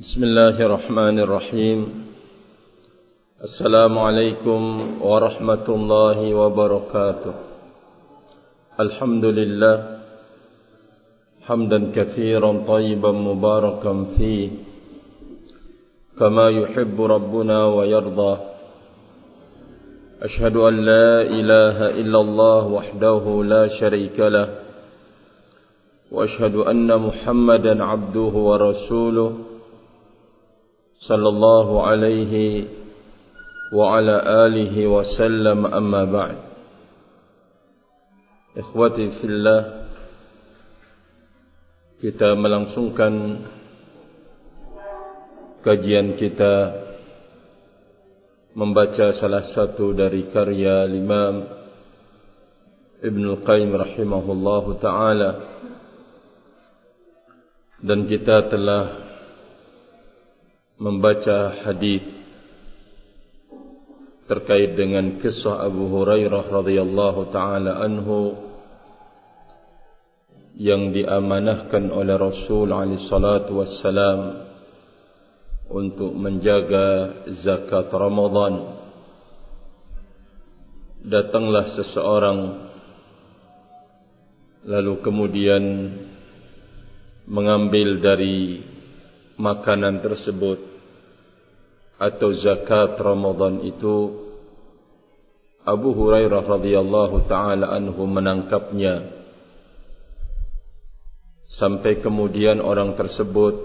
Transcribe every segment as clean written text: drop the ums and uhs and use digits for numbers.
Bismillahirrahmanirrahim. Assalamualaikum warahmatullahi wabarakatuh. Alhamdulillah hamdan katsiran tayyiban mubarakan fihi kama yuhibbu rabbuna wa yarda. Ashhadu an la ilaha illallah wahdahu la syarika lah wa ashhadu anna Muhammadan abduhu wa rasuluh sallallahu alaihi wa ala alihi wa sallam, amma ba'd. Ikhwati fillah, kita melangsungkan kajian kita membaca salah satu dari karya Imam Ibnul Qayyim rahimahullahu ta'ala, dan kita telah membaca hadis terkait dengan kisah Abu Hurairah radhiyallahu taala anhu yang diamanahkan oleh Rasul alaihi salatu wassalam untuk menjaga zakat Ramadan. Datanglah seseorang lalu kemudian mengambil dari makanan tersebut atau zakat Ramadan itu. Abu Hurairah radhiyallahu taala anhu menangkapnya sampai kemudian orang tersebut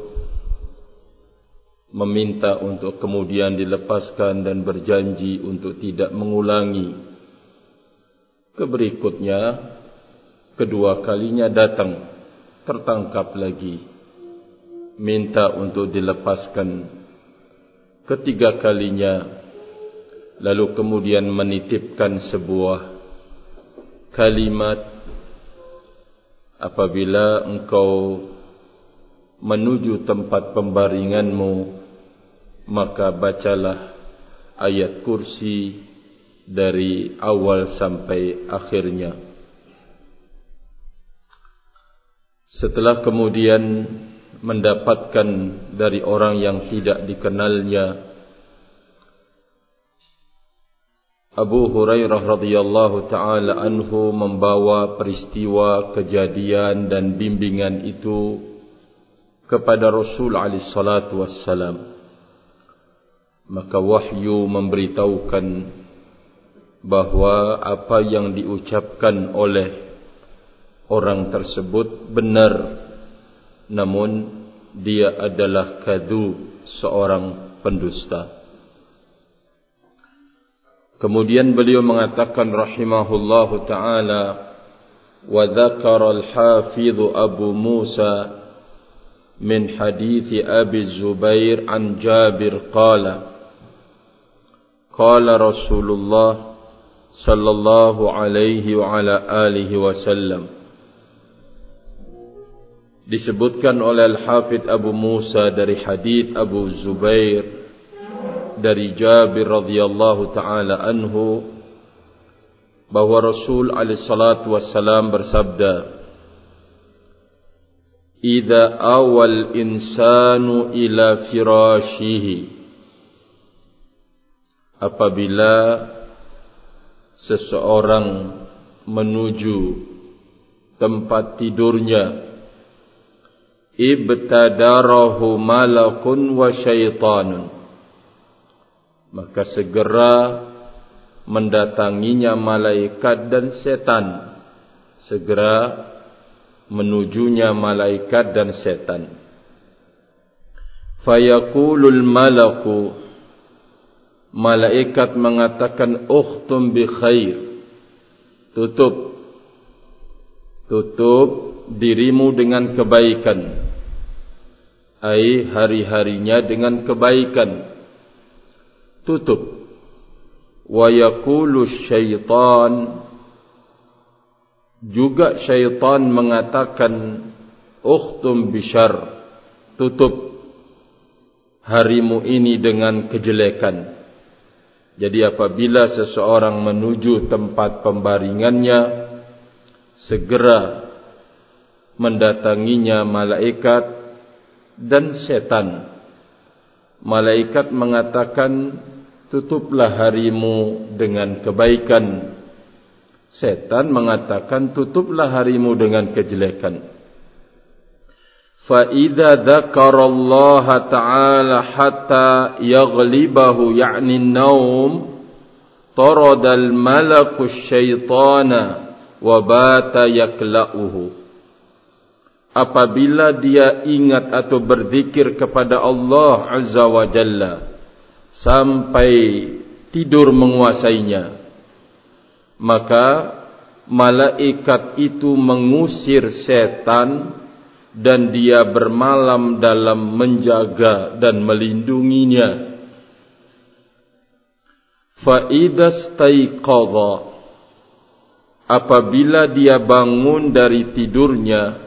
meminta untuk kemudian dilepaskan dan berjanji untuk tidak mengulangi. Keberikutnya kedua kalinya datang, tertangkap lagi, minta untuk dilepaskan. Ketiga kalinya lalu kemudian menitipkan sebuah kalimat, apabila engkau menuju tempat pembaringanmu, maka bacalah ayat kursi dari awal sampai akhirnya. Setelah kemudian mendapatkan dari orang yang tidak dikenalnya, Abu Hurairah radhiyallahu taala anhu membawa peristiwa, kejadian dan bimbingan itu kepada Rasul alaihi salatu wassalam. Maka wahyu memberitahukan bahwa apa yang diucapkan oleh orang tersebut benar, namun dia adalah kadzub, seorang pendusta. Kemudian beliau mengatakan rahimahullahu ta'ala, wa dzakara al-hafidh Abu Musa min hadits Abi Zubair an Jabir qala qala Rasulullah sallallahu alaihi wa ala alihi wasallam. Disebutkan oleh Al-Hafidh Abu Musa dari hadits Abu Zubair dari Jabir radhiyallahu taala anhu bahwa Rasul alaihi salatu wassalam bersabda, "Idza awal insanu ila firashihi," apabila seseorang menuju tempat tidurnya, ibtadarahu malakun wa syaitanun, maka segera mendatanginya malaikat dan setan. Segera menujunya malaikat dan setan. Fayaqulul malaku, malaikat mengatakan, ukhtum bi khair, tutup dirimu dengan kebaikan, ai hari-harinya dengan kebaikan, tutup. Wa yaqulu syaitan, juga syaitan mengatakan, ukhtum bisyarr, tutup harimu ini dengan kejelekan. Jadi apabila seseorang menuju tempat pembaringannya, segera mendatanginya malaikat dan setan malaikat mengatakan, tutuplah harimu dengan kebaikan. Setan mengatakan, tutuplah harimu dengan kejelekan. Fa idza dzakarallaha ta'ala hatta yaghlibahu ya'ni an-naum taradal malaku syaitana wa bata yakla'uhu. Apabila dia ingat atau berzikir kepada Allah Azza wa Jalla sampai tidur menguasainya, maka malaikat itu mengusir setan dan dia bermalam dalam menjaga dan melindunginya. Fa idastaiqadha, apabila dia bangun dari tidurnya,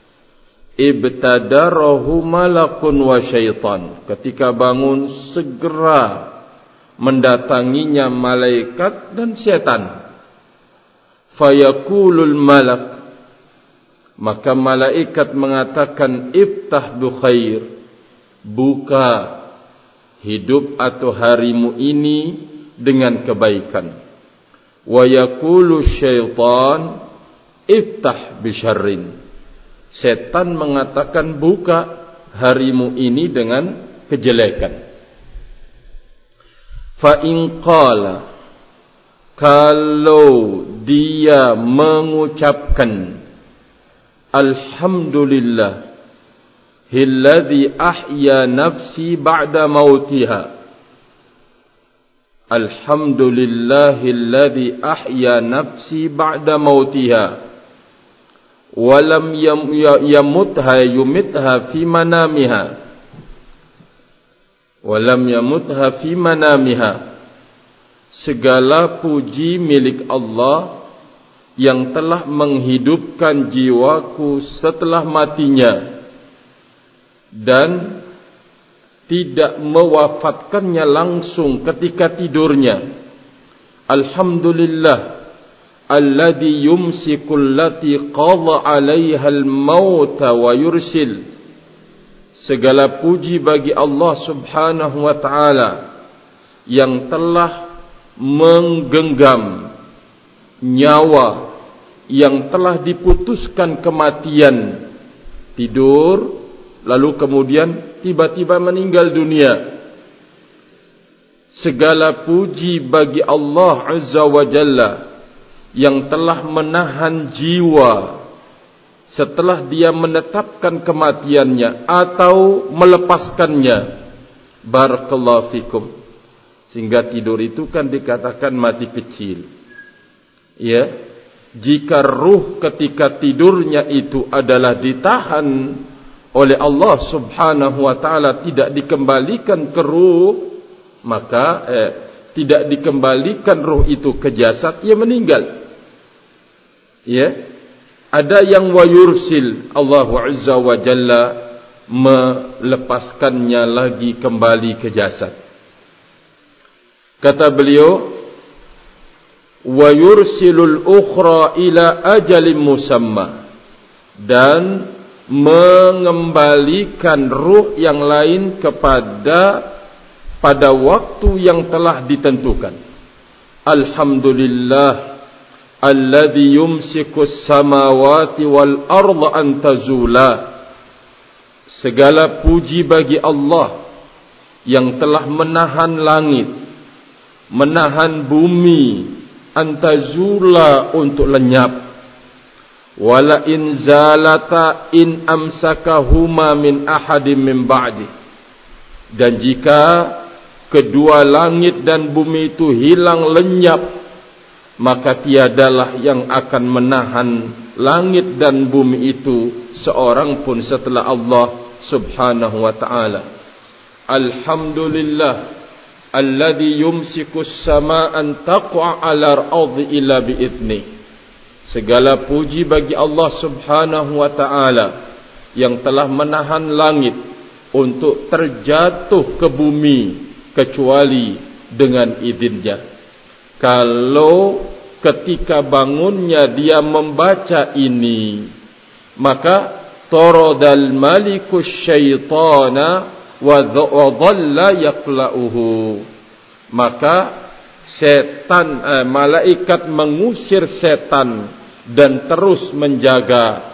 ibtadarahu malakun wa syaitan, ketika bangun segera mendatanginya malaikat dan setan. Fayaqulul malak, maka malaikat mengatakan, iftah bi khair, buka hidup atau harimu ini dengan kebaikan. Wa yaqulu syaitan, iftah bi syarrin, setan mengatakan, buka harimu ini dengan kejelekan. Fa in qala, kalau dia mengucapkan, alhamdulillah hilladzi ahya nafsi ba'da mautiha, alhamdulillahilladzi ahya nafsi ba'da mautiha walam yamutha yumitha fi manamiha, walam yamutha fi manamiha, segala puji milik Allah yang telah menghidupkan jiwaku setelah matinya dan tidak mewafatkannya langsung ketika tidurnya. Alhamdulillah alladhi yumsikul lati qadha 'alaiha al-mauta wa yursil, segala puji bagi Allah Subhanahu wa taala yang telah menggenggam nyawa yang telah diputuskan kematian, tidur lalu kemudian tiba-tiba meninggal dunia. Segala puji bagi Allah Azza wa Jalla yang telah menahan jiwa setelah dia menetapkan kematiannya atau melepaskannya. Barakallahu fikum. Sehingga tidur itu kan dikatakan mati kecil. Ya, jika ruh ketika tidurnya itu adalah ditahan oleh Allah Subhanahu wa taala, tidak dikembalikan ke ruh, maka tidak dikembalikan ruh itu ke jasad, ia meninggal. Ya, ada yang wayursil, Allah Azza wa Jalla melepaskannya lagi kembali ke jasad. Kata beliau, wayursilul ukhra ila ajalin musamma, dan mengembalikan ruh yang lain pada waktu yang telah ditentukan. Alhamdulillah alladhi yumsikus samawati wal arda an tazula, segala puji bagi Allah yang telah menahan langit, menahan bumi, antazula untuk lenyap. Wala in zalata in amsakahuma min ahadim min ba'di, dan jika kedua langit dan bumi itu hilang lenyap, maka tiadalah yang akan menahan langit dan bumi itu seorang pun setelah Allah Subhanahu wa ta'ala. Alhamdulillah alladhi yumsikus sama'an taqwa 'ala al-ardi illa bi'idni, segala puji bagi Allah Subhanahu wa ta'ala yang telah menahan langit untuk terjatuh ke bumi kecuali dengan izinnya. Kalau ketika bangunnya dia membaca ini, maka taradal malikus syaitana wa dhalla yaqla'uhu. Maka malaikat mengusir setan dan terus menjaga,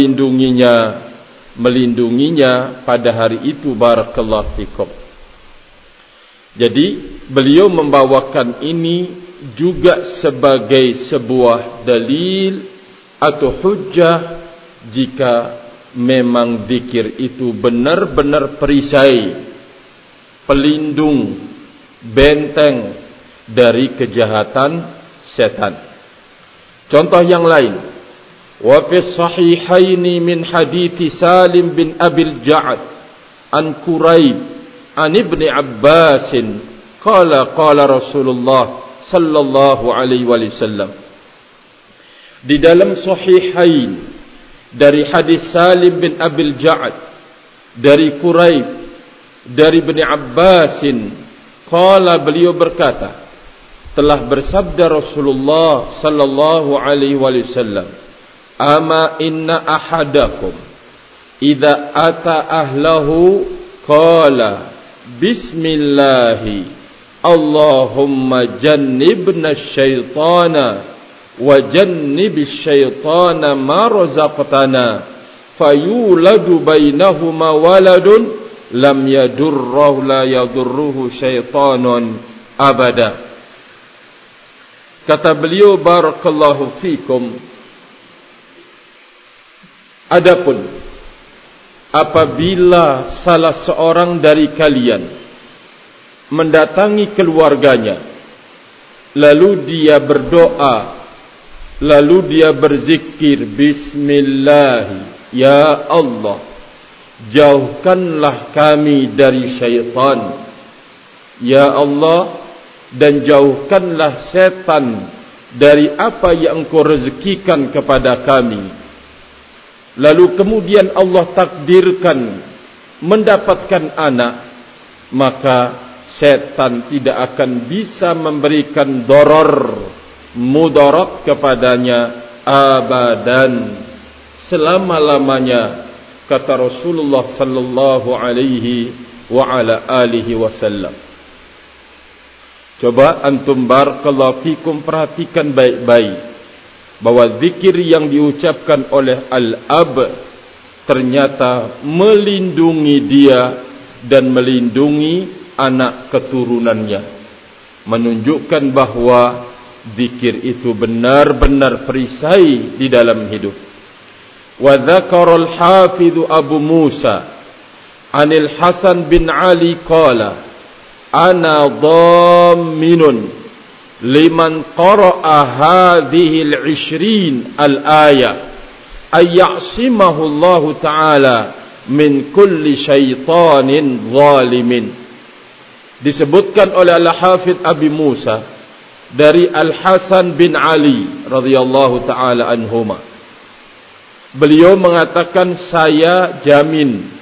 melindunginya pada hari itu. Barakallahu fikum. Jadi beliau membawakan ini juga sebagai sebuah dalil atau hujjah jika memang zikir itu benar-benar perisai, pelindung, benteng dari kejahatan setan. Contoh yang lain, wa fi sahihaini min hadithi Salim bin Abil Ja'ad an Quraib an Ibni Abbasin qala Rasulullah sallallahu alaihi wasallam. Di dalam sahihain dari hadis Salim bin Abil Ja'ad dari Quraib dari Ibni Abbasin, qala, beliau berkata, telah bersabda Rasulullah sallallahu alaihi wasallam, ama inna ahadakum idza ata ahlahu qala bismillahi Allahumma jannibna syaitana wa jannibish syaitana ma razaqtana fayuladu bainahuma waladun lam yadurruhu la yadurruhu syaitanun abada. Kata beliau, barakallahu fikum, adapun apabila salah seorang dari kalian mendatangi keluarganya, lalu dia berdoa, lalu dia berzikir, bismillah, ya Allah, jauhkanlah kami dari syaitan, ya Allah, dan jauhkanlah setan dari apa yang Engkau rezekikan kepada kami. Lalu kemudian Allah takdirkan mendapatkan anak, maka setan tidak akan bisa memberikan mudarat kepadanya abadan, selama-lamanya, kata Rasulullah sallallahu alaihi wa ala alihi wasallam. Coba antum barakallahu fikum perhatikan baik-baik bahwa zikir yang diucapkan oleh al-ab ternyata melindungi dia dan melindungi anak keturunannya, menunjukkan bahwa zikir itu benar-benar perisai di dalam hidup. Wa dzakara al-hafidz Abu Musa anil Hasan bin Ali qala ana dhamminun liman qara'a hadhihi al-'ishrin al-aya ay ya'simahu Allah ta'ala min kulli syaitanin zalimin. Disebutkan oleh Al-Hafidz Abi Musa dari Al-Hasan bin Ali radhiyallahu ta'ala anhuma. Beliau mengatakan, saya jamin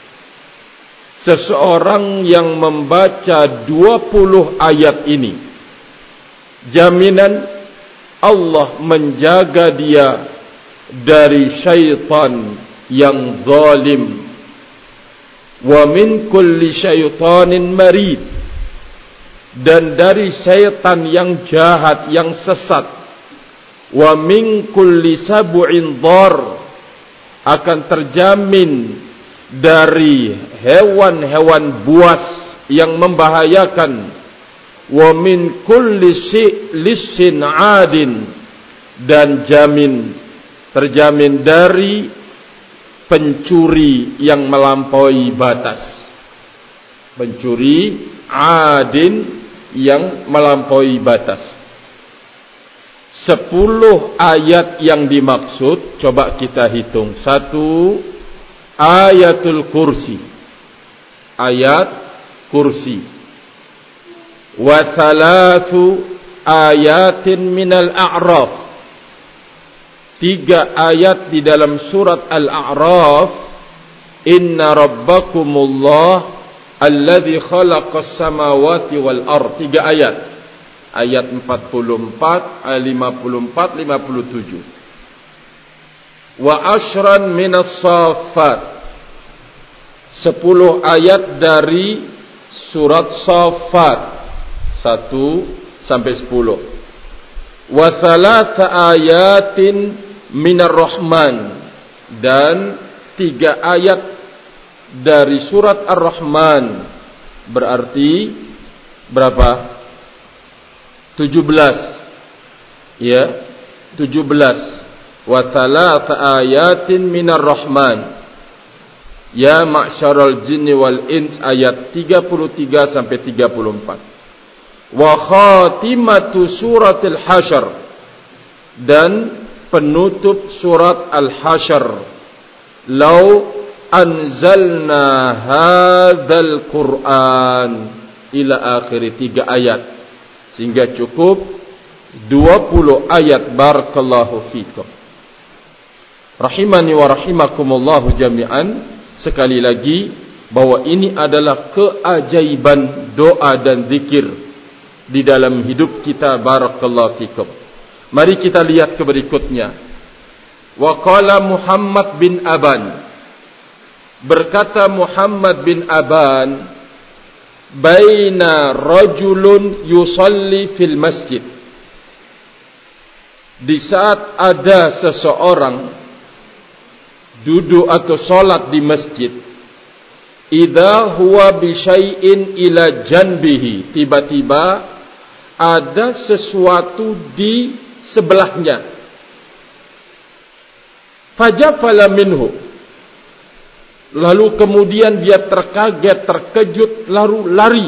seseorang yang membaca 20 ayat ini, jaminan Allah menjaga dia dari syaitan yang zalim, wa min kulli syaitanin marid, dan dari syaitan yang jahat, yang sesat, wa min kulli sab'in dhar, akan terjamin dari hewan-hewan buas yang membahayakan, wa min kulli lisin adin, dan terjamin dari pencuri yang melampaui batas. Pencuri adin yang melampaui batas. 10 ayat yang dimaksud, coba kita hitung. 1, ayatul kursi, ayat kursi. Wa 3 ayatin minal a'raf, 3 ayat di dalam surat Al-A'raf. Inna rabbakumullah alladhi khalaqas samawati wal ard, 3 ayat. Ayat 44, 54, 57. Wa ashran minas safat, 10 ayat dari surat Shaffat 1 sampai 10. Wa thalatha ayatin minar Rahman, dan 3 ayat dari surat Ar-Rahman, berarti berapa? 17. Ya, 17. Wa thalatha ayatin minar Rahman. Ya ma'syaral jinni wal ins, ayat 33 sampai 34. Wa khatimatu suratil hasyr, dan penutup surat al-hasyr. Lau anzalna hadzal Qur'an ila akhir, 3 ayat, sehingga cukup 20 ayat. Barakallahu fikum. Rahimani wa rahimakumullahu jami'an. Sekali lagi, bahwa ini adalah keajaiban doa dan zikir di dalam hidup kita. Barakallahu fikum. Mari kita lihat ke berikutnya. Wa qala Muhammad bin Aban, berkata Muhammad bin Aban, baina rajulun yusalli fil masjid, di saat ada seseorang duduk atau solat di masjid, idza huwa bi syai'in ila janbihi, tiba-tiba ada sesuatu di sebelahnya. Fajafala minhu, lalu kemudian dia terkaget, terkejut, lalu lari.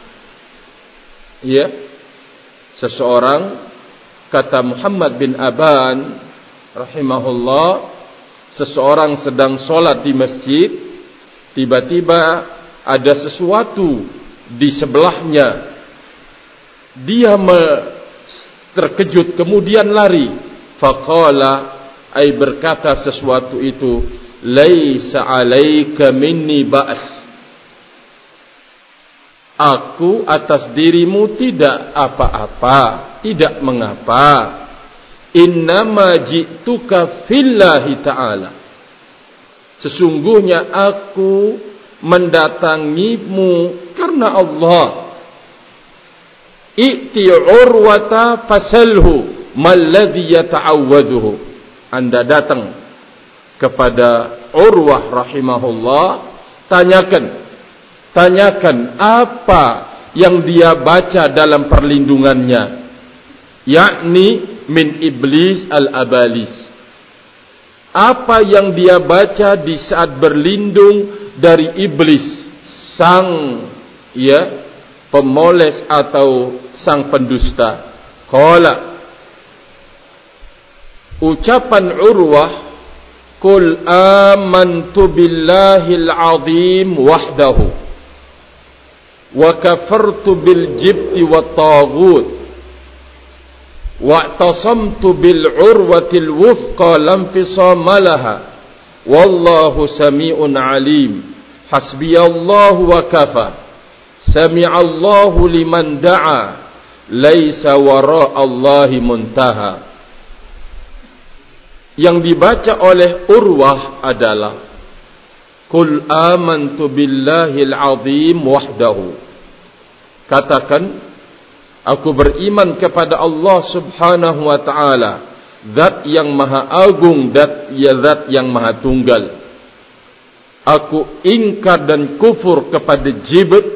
Ya, seseorang, kata Muhammad bin Aban rahimahullah, seseorang sedang solat di masjid, tiba-tiba ada sesuatu di sebelahnya. Dia terkejut, kemudian lari. Faqala, ay berkata sesuatu itu, laisa alaika minni ba's, aku atas dirimu tidak apa-apa, tidak mengapa. Innama ji'tuka fillahi ta'ala, sesungguhnya aku mendatangimu karena Allah. I'ti urwata fasalhu malladhi yata'awwadhuhu, Anda datang kepada Urwah rahimahullah, tanyakan apa yang dia baca dalam perlindungannya, yakni min iblis al-abalis, apa yang dia baca di saat berlindung dari iblis, sang pemoles atau sang pendusta. Qala, ucapan Urwah, qul amantu billahil azim wahdahu wa kafartu bil jibti wat taghut wa'tasamtu bil urwatil wufqa lam fisama laha wallahu sami'un alim hasbiyallahu wa kafa sami'allahu liman da'a laisa wara'allahi muntaha. Yang dibaca oleh Urwah adalah qul amantu billahil azim wahdahu, katakan, aku beriman kepada Allah subhanahu wa ta'ala, zat yang maha agung, zat yang maha tunggal. Aku ingkar dan kufur kepada jibt,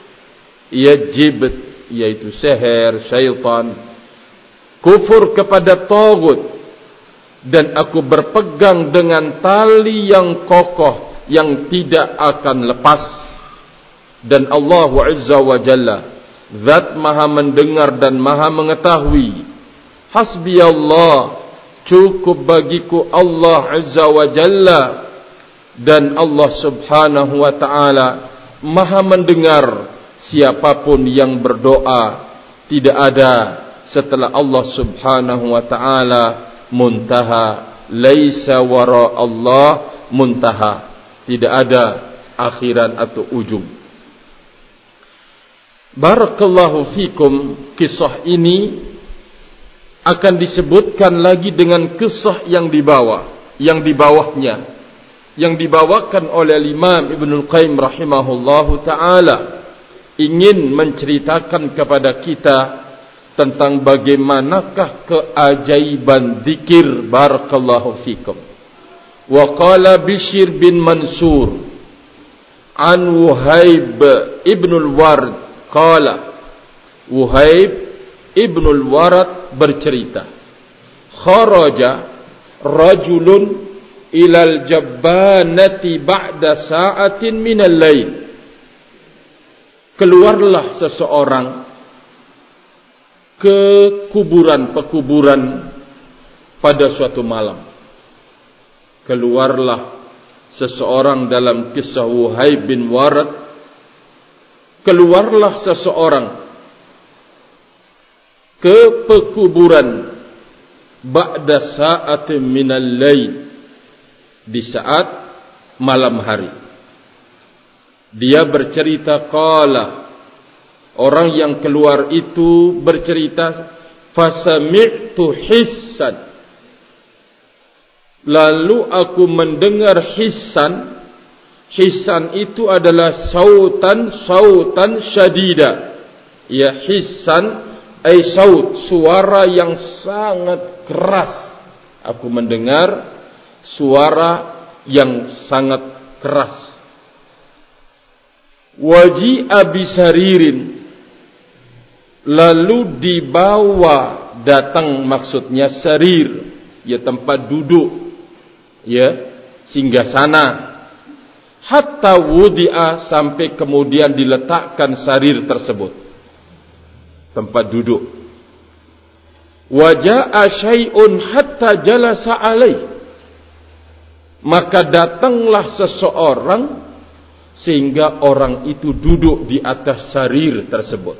yaitu seher, syaitan. Kufur kepada taghut, dan aku berpegang dengan tali yang kokoh yang tidak akan lepas. Dan Allah Azza wa Jalla, zat maha mendengar dan maha mengetahui. Hasbi Allah, cukup bagiku Allah Azza wa Jalla, dan Allah subhanahu wa ta'ala maha mendengar siapapun yang berdoa. Tidak ada setelah Allah subhanahu wa ta'ala muntaha, laisa wara Allah muntaha, tidak ada akhiran atau ujung. Barakallahu fikum. Kisah ini akan disebutkan lagi dengan kisah yang di bawahnya, yang dibawakan oleh Imam Ibnul Qayyim rahimahullahu ta'ala ingin menceritakan kepada kita tentang bagaimanakah keajaiban zikir. Barakallahu fikum. Wa qala Bishr bin Mansur an Wuhaib ibnul Ward qala, Wuhaib ibnul Ward bercerita, kharaja rajulun ilal jabbanati ba'da sa'atin minal lail. Keluarlah seseorang ke pekuburan pada suatu malam. Keluarlah seseorang dalam kisah Wuhaib bin Warad. Keluarlah seseorang ke pekuburan ba'da sa'atin minal lail, di saat malam hari. Dia bercerita, qala, orang yang keluar itu bercerita, fasami'tu hissan, lalu aku mendengar hissan. Hissan itu adalah sautan syadida. Ya, hissan ay saut, suara yang sangat keras. Aku mendengar suara yang sangat keras. Waji'a bisaririn, lalu dibawa, datang maksudnya sarir, ya tempat duduk, ya singgasana. Hatta wudi'a, sampai kemudian diletakkan sarir tersebut, tempat duduk. Waja'a syai'un hatta jalasa alaih, maka datanglah seseorang sehingga orang itu duduk di atas sarir tersebut.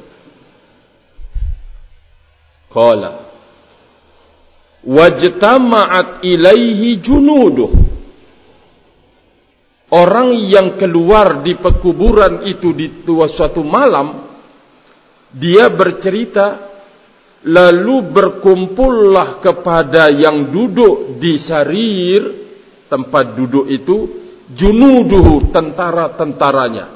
Qala wajtama'at ilaihi junuduh, orang yang keluar di pekuburan itu di suatu malam, dia bercerita, lalu berkumpullah kepada yang duduk di sarir, tempat duduk itu, junuduhu, tentara-tentaranya.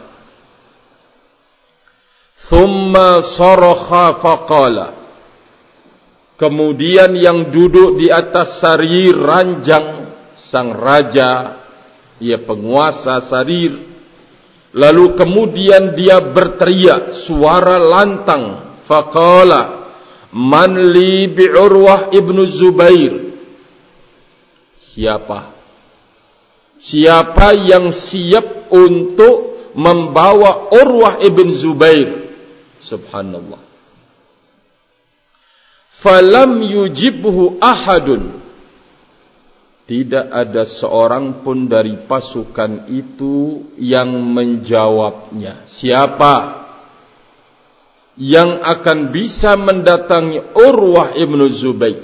Thumma sarakha faqala, kemudian yang duduk di atas sarir ranjang, sang raja, ia penguasa sarir, lalu kemudian dia berteriak suara lantang, faqala man li bi Urwah ibnu Zubair, siapa yang siap untuk membawa Urwah ibn Zubair. Subhanallah. Falam yujibhu ahadun, tidak ada seorang pun dari pasukan itu yang menjawabnya. Siapa yang akan bisa mendatangi Urwah ibn Zubair?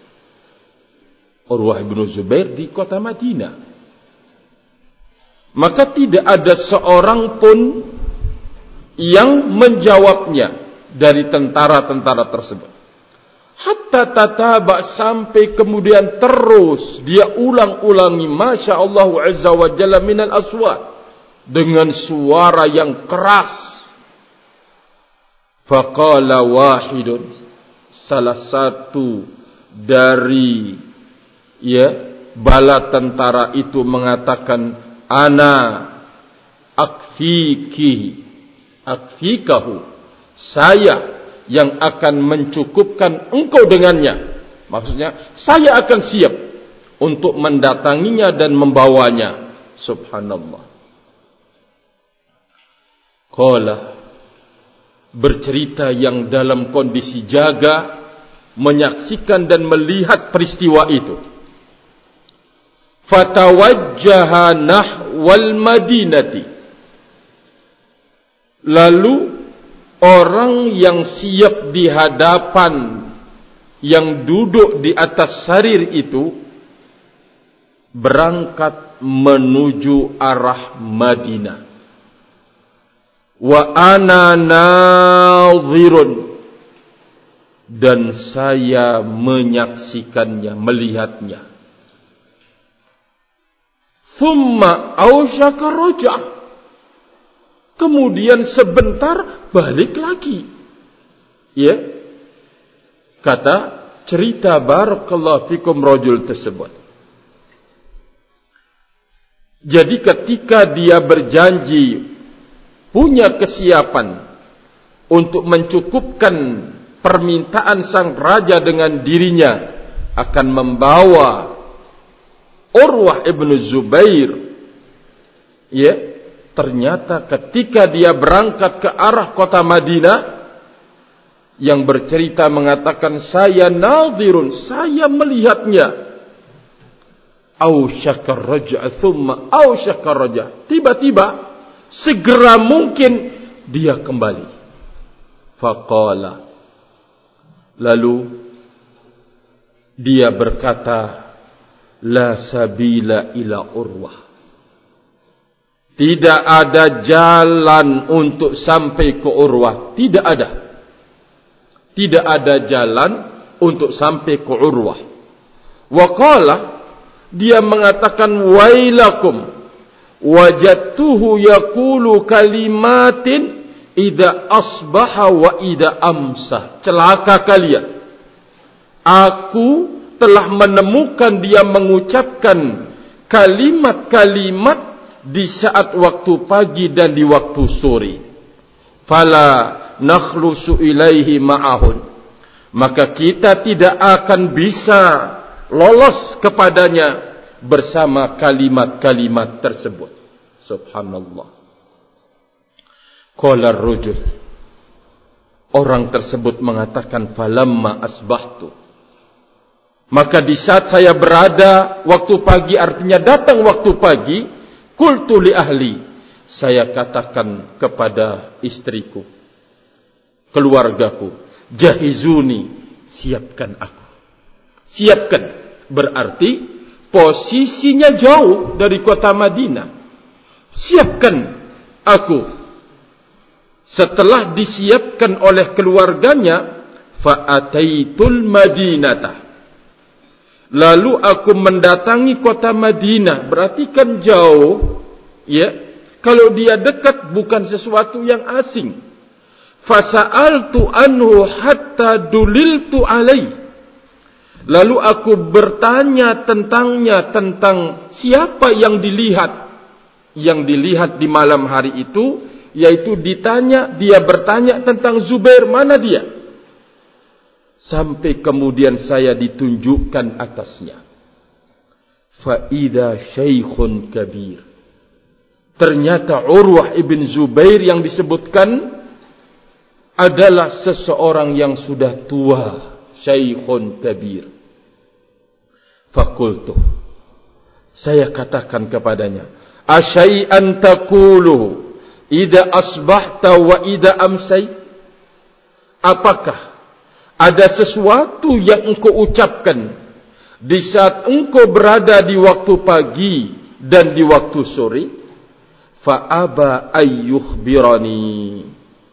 Urwah ibn Zubair di kota Madinah. Maka tidak ada seorang pun yang menjawabnya dari tentara-tentara tersebut. Hatta tataba, sampai kemudian terus dia ulang-ulangi, Masya Allah Azza wa Jalla, minal aswat, dengan suara yang keras. Faqala wahidun, salah satu dari bala tentara itu mengatakan, ana akfikahu, saya yang akan mencukupkan engkau dengannya. Maksudnya, saya akan siap untuk mendatanginya dan membawanya. Subhanallah. Qala, bercerita yang dalam kondisi jaga, menyaksikan dan melihat peristiwa itu. Fatawajjaha nahwal madinati, lalu orang yang siap di hadapan yang duduk di atas sarir itu berangkat menuju arah Madinah. Wa ana nadhirun, dan saya menyaksikannya, melihatnya. thumma ausyaka raja'. Kemudian sebentar balik lagi. Ya. Kata cerita barakallahu fikum rajul tersebut. Jadi ketika dia berjanji punya kesiapan untuk mencukupkan permintaan sang raja dengan dirinya akan membawa Urwah ibn Zubair, ya, ternyata ketika dia berangkat ke arah kota Madinah, yang bercerita mengatakan, saya nadhirun, saya melihatnya. Ausyaka raja' thumma ausyaka raja'. Tiba-tiba segera mungkin dia kembali. Faqala, lalu dia berkata, la sabila ila Urwah. Tidak ada jalan untuk sampai ke Urwah. Tidak ada. Tidak ada jalan untuk sampai ke Urwah. Wa qala, dia mengatakan, wailakum, wajadtuhu yaqulu kalimatin idza asbaha wa idza amsa. Celaka kalian. Aku telah menemukan dia mengucapkan kalimat-kalimat di saat waktu pagi dan di waktu sore. Fala nakhlusu ilaihi ma'ahun. Maka kita tidak akan bisa lolos kepadanya bersama kalimat-kalimat tersebut. Subhanallah. Qala ar-rajul, orang tersebut mengatakan, falamma asbahtu, maka di saat saya berada waktu pagi, artinya datang waktu pagi, qultu li ahli, saya katakan kepada istriku, keluargaku, jahizuni, siapkan aku. Siapkan, berarti posisinya jauh dari kota Madinah. Siapkan aku. Setelah disiapkan oleh keluarganya, fa'ataitul Madinata, lalu aku mendatangi kota Madinah. Berarti kan jauh, ya. Kalau dia dekat bukan sesuatu yang asing. Fasa'altu anhu hatta duliltu alaih. Lalu aku bertanya tentangnya, tentang siapa yang dilihat. Yang dilihat di malam hari itu, yaitu dia bertanya tentang Zubair, mana dia? Sampai kemudian saya ditunjukkan atasnya. Faida syaikhun kabir. Ternyata Urwah ibn Zubair yang disebutkan adalah seseorang yang sudah tua, syaikhun kabir. Fakultu, saya katakan kepadanya, asyai'an taqulu idza asbahta wa idza amsay? Apakah ada sesuatu yang engkau ucapkan di saat engkau berada di waktu pagi dan di waktu sore? Fa'aba ayyukhbirani.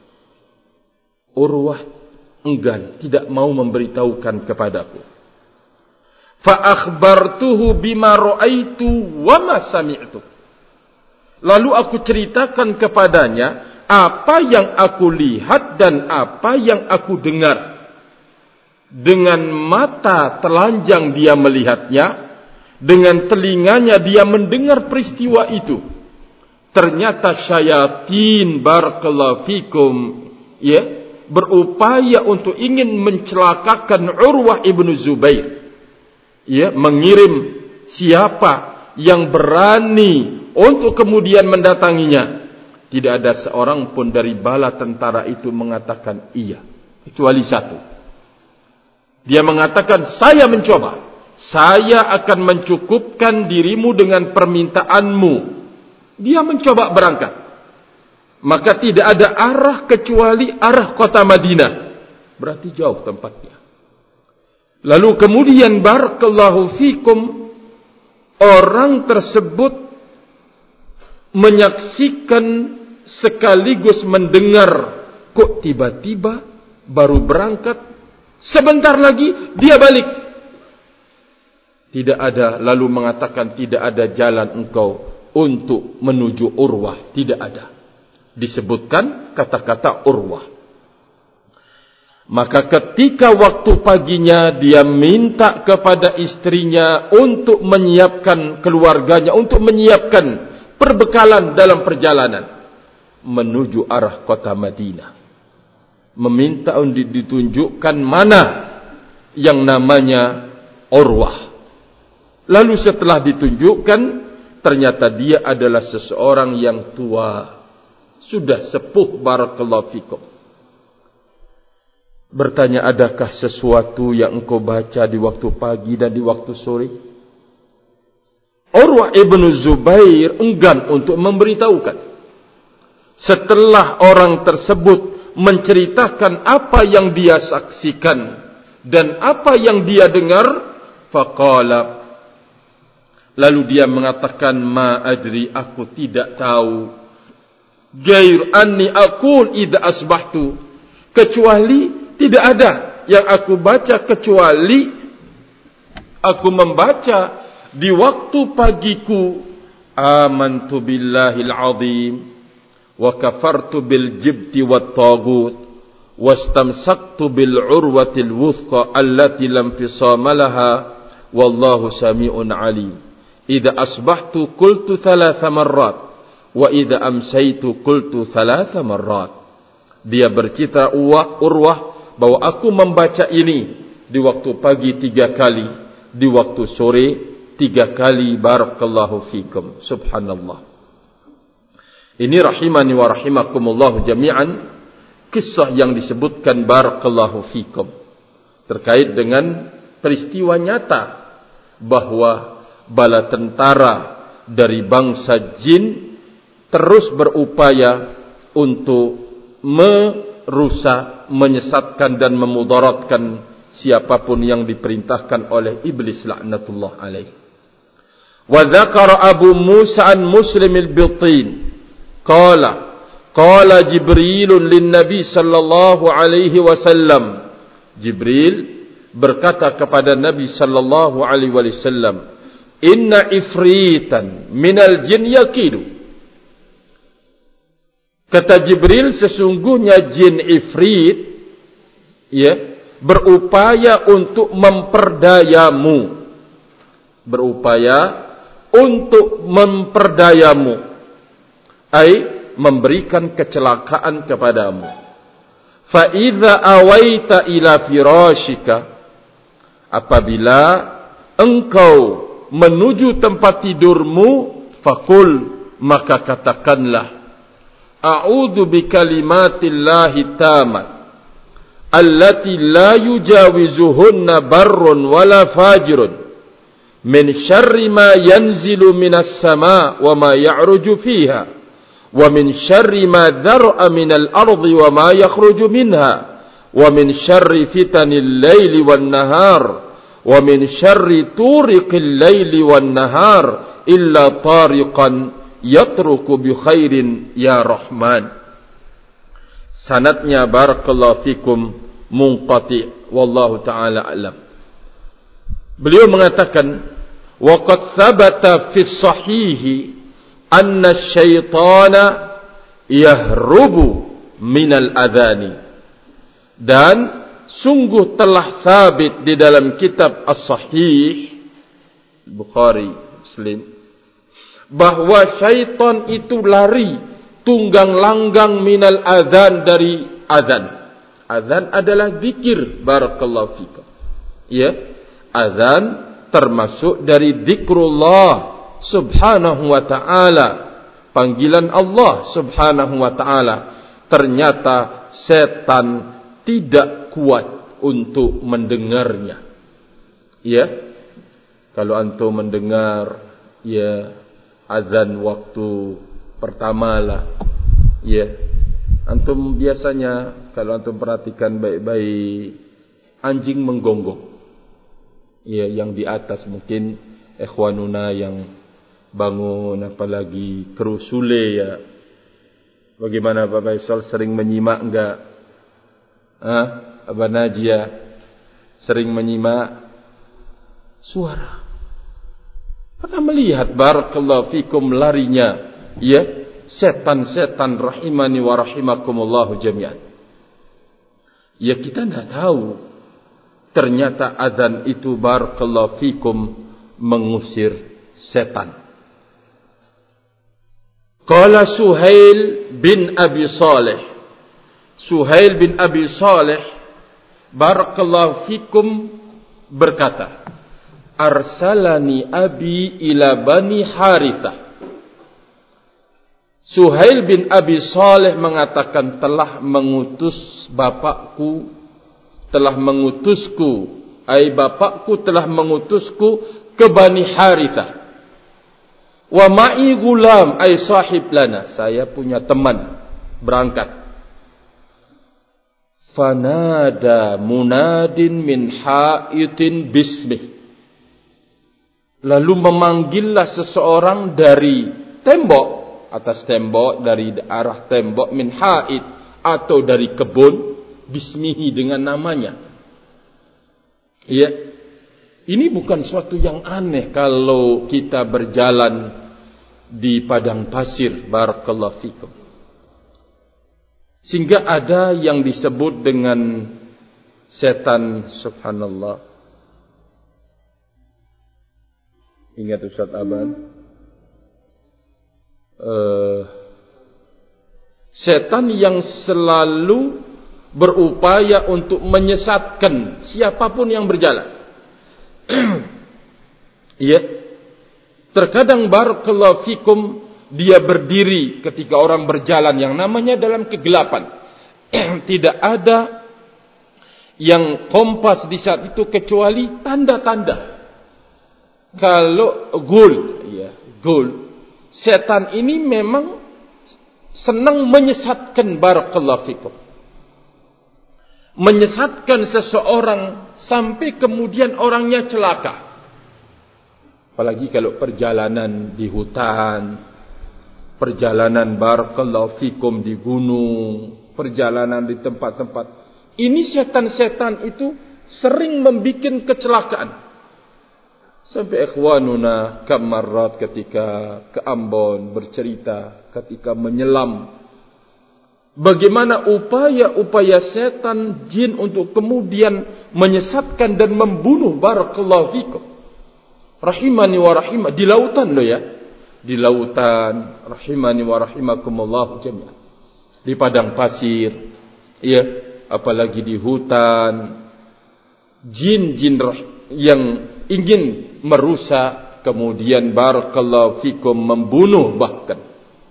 Urwah enggan, tidak mau memberitahukan kepadaku. Fa'akhbartuhu bima ra'aitu wa ma sami'tu. Lalu aku ceritakan kepadanya apa yang aku lihat dan apa yang aku dengar. Dengan mata telanjang dia melihatnya, dengan telinganya dia mendengar peristiwa itu. Ternyata syayatin barakallahu fikum, ya, berupaya untuk ingin mencelakakan Urwah ibnu Zubair. Ya, mengirim siapa yang berani untuk kemudian mendatanginya. Tidak ada seorang pun dari bala tentara itu mengatakan iya, kecuali satu. Dia mengatakan, saya mencoba. Saya akan mencukupkan dirimu dengan permintaanmu. Dia mencoba berangkat. Maka tidak ada arah kecuali arah kota Madinah. Berarti jauh tempatnya. Lalu kemudian barakallahu fikum, orang tersebut menyaksikan sekaligus mendengar, kok tiba-tiba baru berangkat, sebentar lagi dia balik. Tidak ada, lalu mengatakan tidak ada jalan engkau untuk menuju Urwah. Tidak ada. Disebutkan kata-kata Urwah. Maka ketika waktu paginya dia minta kepada istrinya untuk menyiapkan keluarganya, untuk menyiapkan perbekalan dalam perjalanan menuju arah kota Madinah. Meminta untuk ditunjukkan mana yang namanya Urwah. Lalu setelah ditunjukkan, ternyata dia adalah seseorang yang tua, sudah sepuh, barakallahu fikum. Bertanya, adakah sesuatu yang engkau baca di waktu pagi dan di waktu sore? Urwah ibn Zubair enggan untuk memberitahukan. Setelah orang tersebut menceritakan apa yang dia saksikan dan apa yang dia dengar, faqala, lalu dia mengatakan, ma adri, aku tidak tahu, gair anni aqul idza asbahtu, kecuali tidak ada yang aku baca kecuali aku membaca di waktu pagiku, amantu billahil azim wa kafartu bil jibti wat tagut wastamsaktu bil urwatil wuthqa allati lam fisama laha wallahu sami'un alim. Idza asbahtu qultu 3 marrat wa idza amsaytu qultu 3 marrat. Dia bercerita Urwah bahwa aku membaca ini di waktu pagi 3 kali, di waktu sore 3 kali. Barakallahu fikum. Subhanallah. Ini rahimani wa rahimakumullah jami'an, kisah yang disebutkan barakallahu fikum terkait dengan peristiwa nyata bahwa bala tentara dari bangsa jin terus berupaya untuk merusak, menyesatkan dan memudaratkan siapapun yang diperintahkan oleh iblis laknatullah alaih. Wa dzakara Abu Musa an Muslim al-Biltin qala Jibril lin Nabi sallallahu alaihi wasallam. Jibril berkata kepada Nabi sallallahu alaihi wasallam, inna ifritan minal jin yakidu. Kata Jibril, sesungguhnya jin ifrit berupaya untuk memperdayamu. Berupaya untuk memperdayamu. Ai memberikan kecelakaan kepadamu. Fa idza awaita ila firashika, apabila engkau menuju tempat tidurmu, fakul, maka katakanlah, a'udzu bikalimatillahi tamat allati la yujawizuhunna barrun wala fajirun min syarri ma yanzilu minas sama wa ma ya'ruju fiha wa min syarri ma dhar'a minal ardi wa ma yakhruju minha wa min syarri fitanil laili wan nahar wa min syarri turiqil laili wan nahar illa tariqan yatruku bi khairin ya rahman. Sanadnya barakallahu fikum munqati wallahu taala alam. Beliau mengatakan, wa qad thabata fi sahih anna asyaitana yahrubu minal adhani, dan sungguh telah sabit di dalam kitab As-Sahih Bukhari Muslim bahwa syaitan itu lari tunggang langgang minal azan, dari azan. Azan adalah zikir, barakallahu fikum. Ya, azan termasuk dari zikrullah subhanahu wa ta'ala, panggilan Allah subhanahu wa ta'ala. Ternyata setan tidak kuat untuk mendengarnya. Ya, kalau antum mendengar azan waktu pertama lah, antum biasanya kalau antum perhatikan baik-baik, anjing menggonggong. Yang di atas mungkin ikhwanuna yang bangun, apalagi kerusule Bagaimana Pak Faisal, sering menyimak enggak? Abah Najia sering menyimak suara Pernah melihat barakallahu fikum larinya ya setan-setan rahimani wa rahimakumullahu jami'an. Ya kita tidak tahu. Ternyata azan itu barakallahu fikum mengusir setan. Qala Suhail bin Abi Saleh. Suhail bin Abi Saleh barakallahu fikum berkata, arsalani abi ila Bani Harithah. Suhail bin Abi Saleh mengatakan telah mengutus bapakku, telah mengutusku, bapakku telah mengutusku ke Bani Harithah. Wa ma'i gulam sahib lana, saya punya teman berangkat. Fanada munadin min haitin bismih. Lalu memanggillah seseorang dari tembok, atas tembok, dari arah tembok, min hait, atau dari kebun, bismihi dengan namanya. Ya. Ini bukan suatu yang aneh kalau kita berjalan di padang pasir, barakallahu fikum. Sehingga ada yang disebut dengan setan, subhanallah. Ingat Ustaz Aban? Setan yang selalu berupaya untuk menyesatkan siapapun yang berjalan. Ya. Terkadang barakallahu fikum dia berdiri ketika orang berjalan yang namanya dalam kegelapan. Tidak ada yang kompas di saat itu kecuali tanda-tanda. Kalau gul. Setan ini memang senang menyesatkan barakallahu fikum. Menyesatkan seseorang sampai kemudian orangnya celaka. Apalagi kalau perjalanan di hutan, perjalanan barakallahu fikum di gunung, perjalanan di tempat-tempat. Ini setan-setan itu sering membuat kecelakaan. Sampai ikhwanuna kamarrat ketika ke Ambon bercerita ketika menyelam, bagaimana upaya-upaya setan jin untuk kemudian menyesatkan dan membunuh barakallahu fikum. Rahimani wa rahimah, di lautan loh ya. Di lautan, rahimani wa rahimakumullah jami'an. Di padang pasir, ya, apalagi di hutan. Jin-jin yang ingin merusak, kemudian barakallahu fikum membunuh bahkan.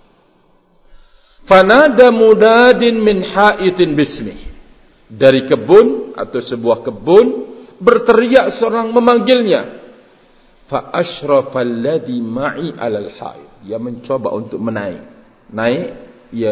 Fanada mudadin min haitin bismih. Dari kebun atau sebuah kebun berteriak seorang memanggilnya. Fa asyrafal ladzi ma'i 'alal hait. Dia mencoba untuk menaik. Ya,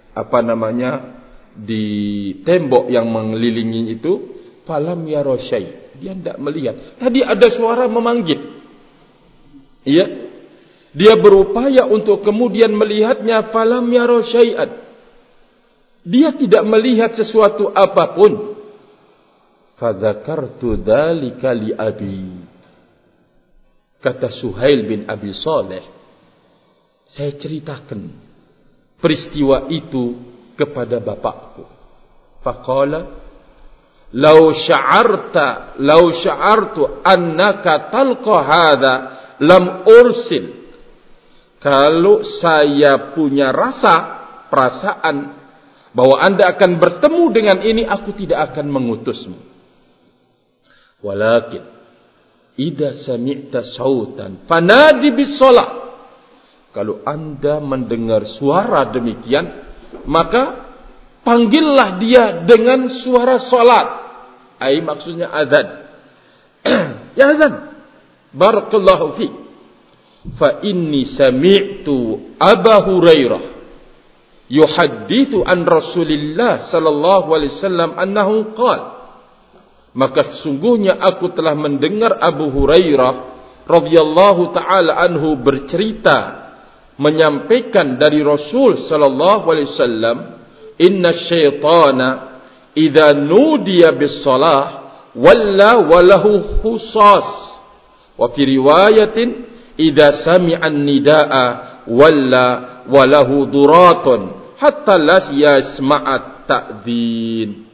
di tembok yang mengelilingi itu, falam yara syai'. Dia tidak melihat. Tadi ada suara memanggil. Ya. Dia berupaya untuk kemudian melihatnya, falam yara syai'an. Dia tidak melihat sesuatu apapun. Fadzakartu dzalika li abi. Kata Suhail bin Abi Saleh, saya ceritakan peristiwa itu kepada bapakku. Faqala, "Lau sya'artu annaka talqa hadha lam ursil." Kalau saya punya perasaan bahwa Anda akan bertemu dengan ini, aku tidak akan mengutusmu. Walakin idza sami'ta sautan fanadi bis shalah. Kalau Anda mendengar suara demikian, maka panggillah dia dengan suara salat. Maksudnya azan. Ya azan. Barakallahu fi. Fa inni sami'tu Aba Hurairah yuhaddithu an Rasulillah sallallahu alaihi wasallam annahu qala. Maka sesungguhnya aku telah mendengar Abu Hurairah radhiyallahu taala anhu bercerita, menyampaikan dari Rasul sallallahu alaihi wasallam, inna syaitana idza nudiya bis salah walla walahu khusas. Wa fi riwayatin idza sami'an nidaa walla walahu duratun hatta la yasma'at ta'dzin.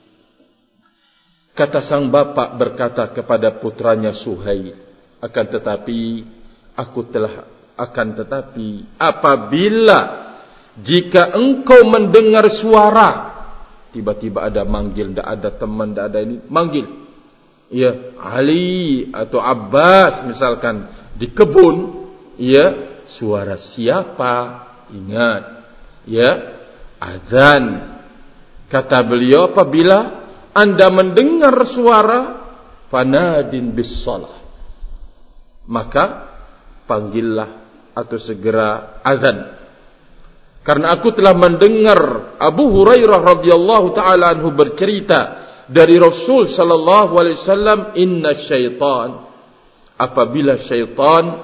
Kata sang bapak berkata kepada putranya Suhail, akan tetapi apabila jika engkau mendengar suara, tiba-tiba ada manggil, tidak ada teman, tidak ada ini, manggil, ya Ali atau Abbas misalkan di kebun, ya suara siapa? Ingat, ya azan. Kata beliau, apabila anda mendengar suara, fanadin bis shalah, maka panggillah atau segera azan. Karena aku telah mendengar Abu Hurairah radhiyallahu taala anhu bercerita dari Rasul sallallahu alaihi wasallam, inna syaitan, apabila syaitan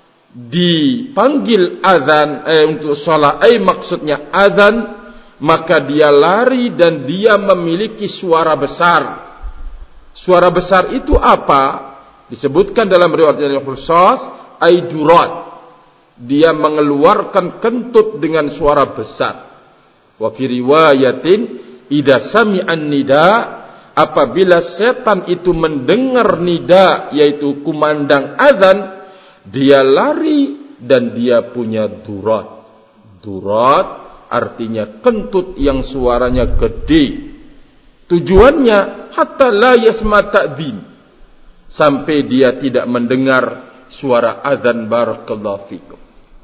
dipanggil azan untuk salat, maksudnya azan, maka dia lari dan dia memiliki suara besar. Suara besar itu apa? Disebutkan dalam riwayat yang khusus, jurat. Dia mengeluarkan kentut dengan suara besar. Wa fi riwayatin idza sami'an nida, apabila setan itu mendengar nida, yaitu kumandang azan, dia lari dan dia punya durat. Durat artinya kentut yang suaranya gede. Tujuannya hatta la yasma' ta'dzin, sampai dia tidak mendengar suara azan. Barakallahu fikum.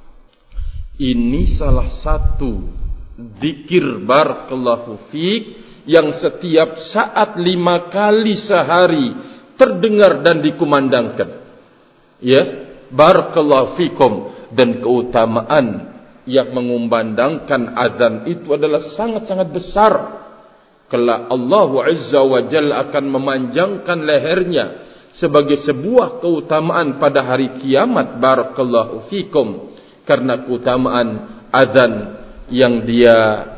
Ini salah satu zikir barakallahu fik yang setiap saat 5 kali sehari terdengar dan dikumandangkan. Ya, barakallahu fikum. Dan keutamaan yang mengumandangkan azan itu adalah sangat-sangat besar. Kelak Allah Azza wa Jalla akan memanjangkan lehernya sebagai sebuah keutamaan pada hari kiamat. Barakallahu fikum. Karena keutamaan azan yang dia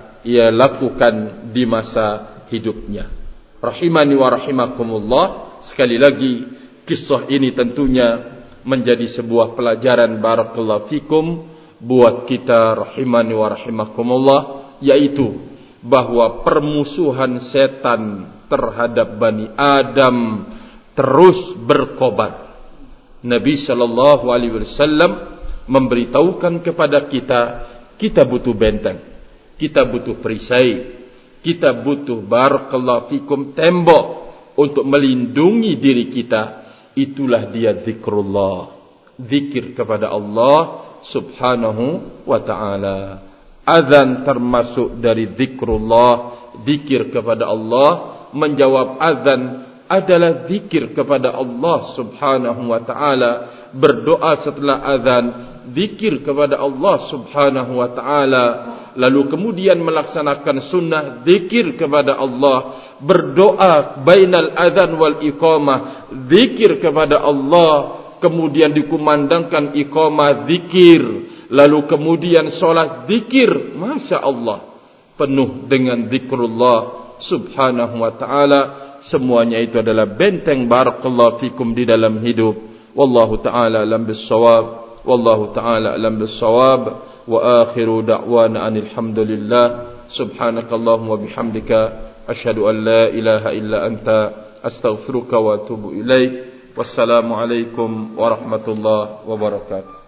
lakukan di masa hidupnya. Rahimani wa rahimakumullah. Sekali lagi, kisah ini tentunya menjadi sebuah pelajaran barakallahu fikum buat kita rahimani wa rahimakumullah, yaitu bahwa permusuhan setan terhadap Bani Adam terus berkobar. Nabi sallallahu alaihi wasallam memberitahukan kepada kita, kita butuh benteng, kita butuh perisai, kita butuh barakallahu fikum tembok untuk melindungi diri kita. Itulah dia zikrullah, zikir kepada Allah subhanahu wa ta'ala. Azan termasuk dari zikrullah, zikir kepada Allah. Menjawab azan adalah zikir kepada Allah subhanahu wa ta'ala. Berdoa setelah azan, zikir kepada Allah subhanahu wa ta'ala. Lalu kemudian melaksanakan sunnah, zikir kepada Allah. Berdoa bainal azan wal iqamah, zikir kepada Allah. Kemudian dikumandangkan iqamah, zikir. Lalu kemudian solat, zikir. Masya Allah, penuh dengan zikrullah subhanahu wa ta'ala. Semuanya itu adalah benteng barakallahu fikum di dalam hidup. Wallahu ta'ala alam bis-shawab. Wallahu ta'ala alam bis-shawab. Wa akhiru da'wana alhamdulillah. Subhanakallahumma bihamdika asyhadu an la ilaha illa anta astaghfiruka wa atubu ilaik. Wassalamualaikum warahmatullahi wabarakatuh.